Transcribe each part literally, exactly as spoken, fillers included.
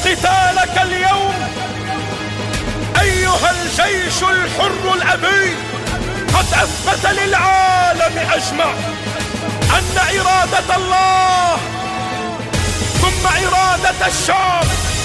قتالك اليوم أيها الجيش الحر الأبي قد أثبت للعالم أجمع أن إرادة الله ثم إرادة الشعب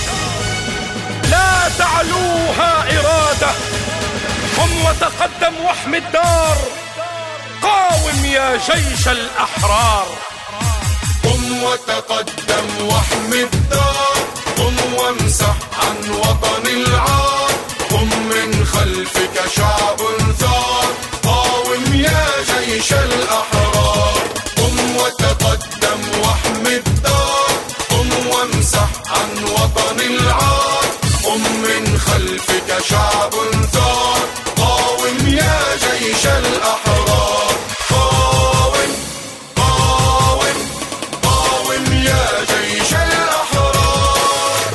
لا تعلوها إرادة. قم وتقدم واحمي الدار، قاوم يا جيش الأحرار. قم وتقدم واحمي الدار، قم وامسح عن وطن العار. قم من خلفك شعب ثار، قاوم يا جيش الأحرار. قم وتقدم واحمي الدار، قم وامسح عن وطن العار. قم من خلفك شعب ثار، قاوم يا جيش الأحرار. قاوم قاوم قاوم يا جيش الأحرار.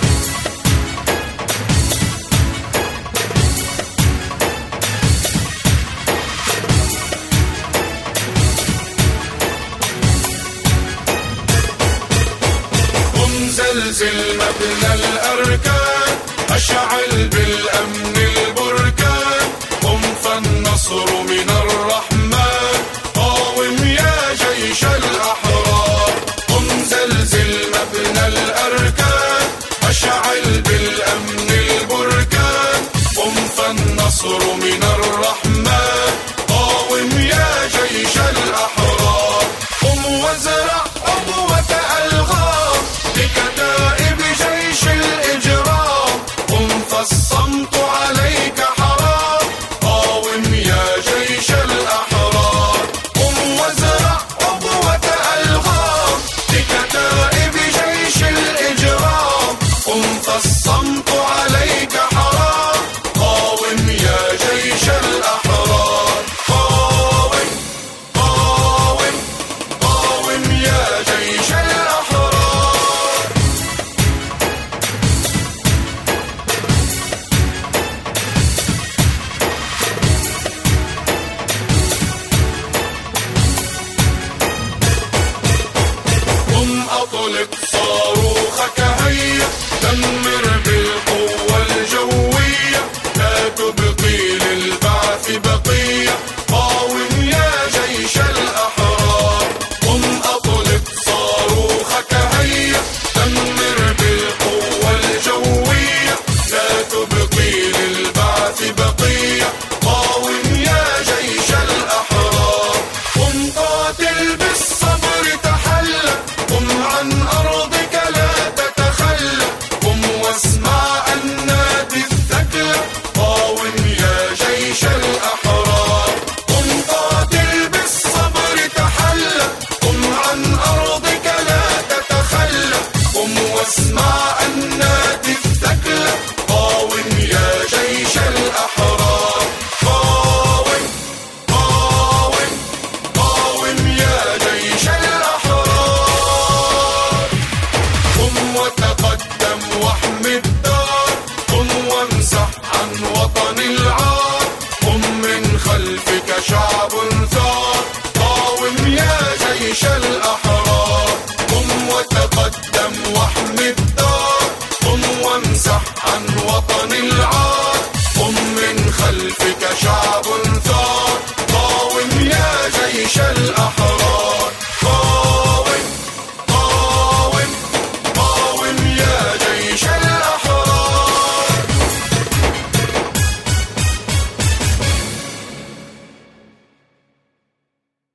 قم زلزل مبنى الأركان، أشعل بالأمن البركان. قم فالنصر من الرحمن، قاوم يا جيش الأحرار. قم زلزل مبنى الأركان، أشعل بالأمن البركان. قم فالنصر من الرحمن، قاوم يا جيش الأحرار. قم وازرع عضوة ألغام بكتائب جيش الإجرام. قم فالصمت عليك حرام، قاوم يا جيش الأحرار. قم وازرع عضوة ألغام بكتائب جيش الإجرام. قم فالصمت عليك حرام، قاوم يا جيش الأحرار. قاوم قاوم قاوم يا جيش الأحرار. قم أطلق صاروخك هيا، دمر بالقوة الجوية. لا تبقي للبعث بقية، قاوم يا جيش الأحرار. قم أطلق صاروخك هيا، دمر بالقوة الجوية. لا تبقي للبعث بقية، قاوم يا جيش الأحرار. قم قاتل بالصبر تحلى، قم عن أرضك لا تتخلى. قم واسمع النادي الثكلى، قاوم يا جيش الأحرار. قم قاتل بالصبر تحلى، قم عن أرضك لا تتخلى. قم واسمع النادي الثكلى، قاوم يا جيش الأحرار. قاوم قاوم قاوم يا جيش الأحرار. قم وتقدم واحمي الدار، قم وامسح عن وطن العار. قم من خلفك شعب ثار، قاوم يا جيش الأحرار. قم وتقدم واحمي الدار، قم وامسح عن وطن العار. قم من خلفك شعب ثار، قاوم يا جيش الأحرار.